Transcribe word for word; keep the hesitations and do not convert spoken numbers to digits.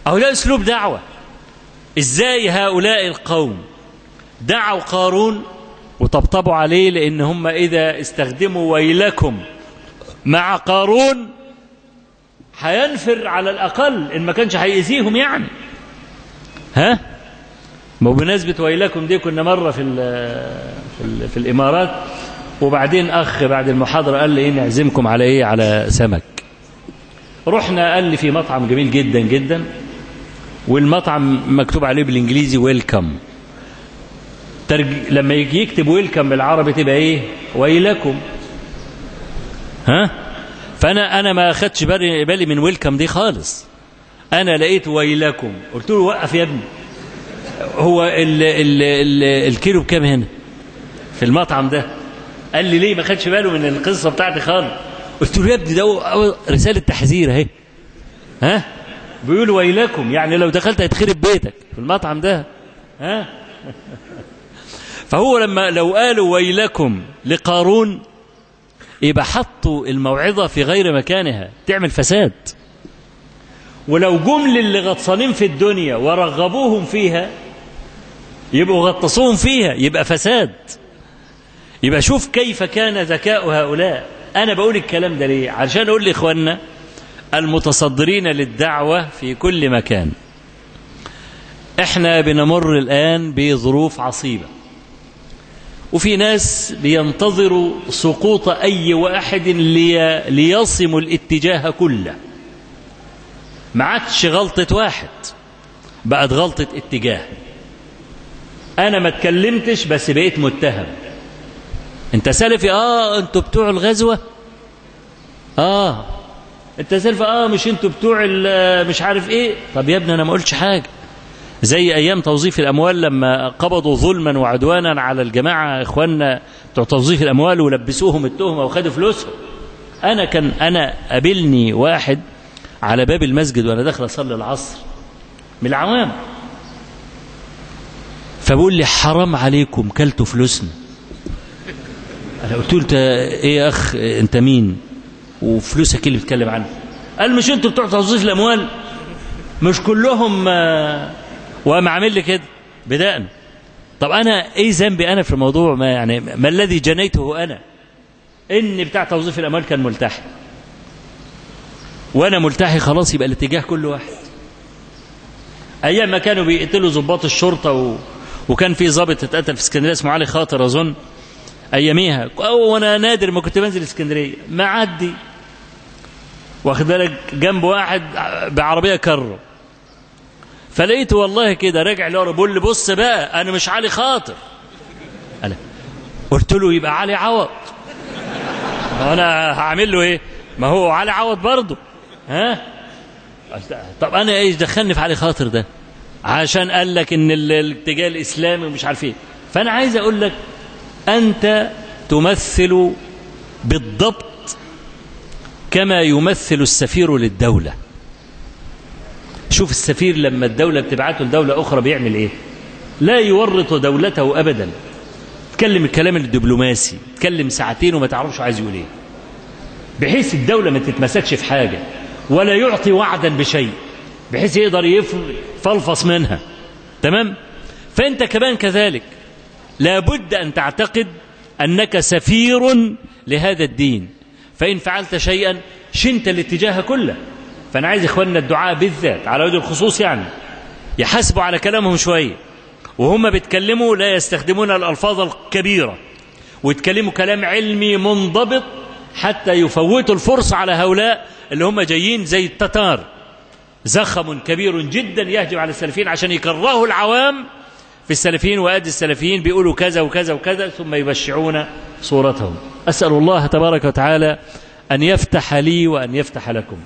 أو لا أسلوب دعوة. إزاي هؤلاء القوم دعوا قارون وطبطبوا عليه، لأن هم إذا استخدموا ويلكم مع قارون هينفر على الأقل، إن ما كانش هيأذيهم يعني. ها؟ ما بمناسبة ويلكم دي كنا مرة في ال في, ال في الإمارات، وبعدين أخ بعد المحاضرة قال لي إيه نعزمكم على إيه؟ على سمك. رحنا، قال لي في مطعم جميل جدا جدا، والمطعم مكتوب عليه بالإنجليزي ويلكم. ترج... لما يجي يكتب ويلكم بالعربي تبقى إيه؟ ويلكم. ها؟ فأنا أنا ما أخدش بالي من ويلكم دي خالص. أنا لقيت ويلكم، قلت له وقف يا ابني، هو ال ال ال الكيلو بكام هنا في المطعم ده؟ قال لي ليه؟ ما خدش باله من القصة بتاعتي خالص. قلت له يا ابني ده رسالة تحذير اهي. ها؟ بيقول ويلكم، يعني لو دخلت هيتخرب بيتك في المطعم ده. ها؟ فهو لما لو قالوا ويلكم لقارون يبقى حطوا الموعظة في غير مكانها، تعمل فساد. ولو جم للي غطسانين في الدنيا ورغبوهم فيها يبقوا غطسوهم فيها، يبقى فساد. يبقى شوف كيف كان ذكاء هؤلاء. أنا بقول الكلام ده ليه؟ عشان أقول لإخواننا المتصدرين للدعوة في كل مكان، إحنا بنمر الآن بظروف عصيبة، وفي ناس بينتظروا سقوط أي واحد لي ليصم الاتجاه كله. ما عادش غلطة واحد، بقت غلطة اتجاه. أنا ما اتكلمتش بس بقيت متهم. أنت سلفي؟ آه. أنتوا بتوع الغزوة؟ آه. أنت سلفي؟ آه. مش أنتوا بتوع مش عارف إيه؟ طب يا ابني أنا ما قلتش حاجة. زي أيام توظيف الأموال لما قبضوا ظلما وعدوانا على الجماعة إخواننا بتوع توظيف الأموال ولبسوهم التهمة وخدوا فلوسهم. أنا كان أنا قابلني واحد على باب المسجد وأنا داخل أصلي العصر من العوام، فبقول لي حرام عليكم كلتوا فلوسنا. أنا قلت له أنت إيه يا أخ؟ أنت مين؟ وفلوسك اللي بتكلم عنها؟ قال مش أنتوا بتوع توظيف الأموال؟ مش كلهم؟ وقام عامل لي كده بداءً. طب أنا إيه ذنبي أنا في الموضوع؟ ما يعني ما الذي جنيته أنا؟ إن بتاع توظيف الأموال كان ملتحي وأنا ملتحي، خلاص يبقى الاتجاه كل واحد. أيام ما كانوا بيقتلوا ضباط الشرطة و... وكان في ضابط اتقتل في اسكندرية اسمه علي خاطر أظن أياميها، وأنا نادر ما كنت بنزل اسكندرية، معدي واخد بالك جنب واحد بعربية كرة، فلقيته والله كده راجع لورا بيقول لي بص بقى أنا مش علي خاطر. أنا قلت له يبقى علي عوض. أنا هعمل له إيه؟ ما هو علي عوض برضه. ها؟ طب أنا إيش دخلني في علي خاطر ده؟ عشان قال لك إن الاتجاه الإسلامي ومش عارف إيه. فأنا عايز أقول لك أنت تمثل بالضبط كما يمثل السفير للدولة. شوف السفير لما الدولة بتبعته لدولة أخرى بيعمل إيه؟ لا يورط دولته أبدا. تكلم الكلام الدبلوماسي، تكلم ساعتين وما تعرفش عايز يقول إيه، بحيث الدولة ما تتمسكش في حاجة ولا يعطي وعدا بشيء بحيث يقدر يفلفص منها. تمام؟ فأنت كمان كذلك لابد أن تعتقد أنك سفير لهذا الدين، فإن فعلت شيئا شنت الاتجاه كله. فأنا عايز إخواننا الدعاء بالذات على وجه الخصوص يعني يحاسبوا على كلامهم شوية، وهم بيتكلموا لا يستخدمون الألفاظ الكبيرة ويتكلموا كلام علمي منضبط حتى يفوتوا الفرصة على هؤلاء اللي هم جايين زي التتار، زخم كبير جدا يهجم على السلفيين عشان يكرهوا العوام في السلفيين وأدي السلفيين بيقولوا كذا وكذا وكذا ثم يبشعون صورتهم. أسأل الله تبارك وتعالى أن يفتح لي وأن يفتح لكم.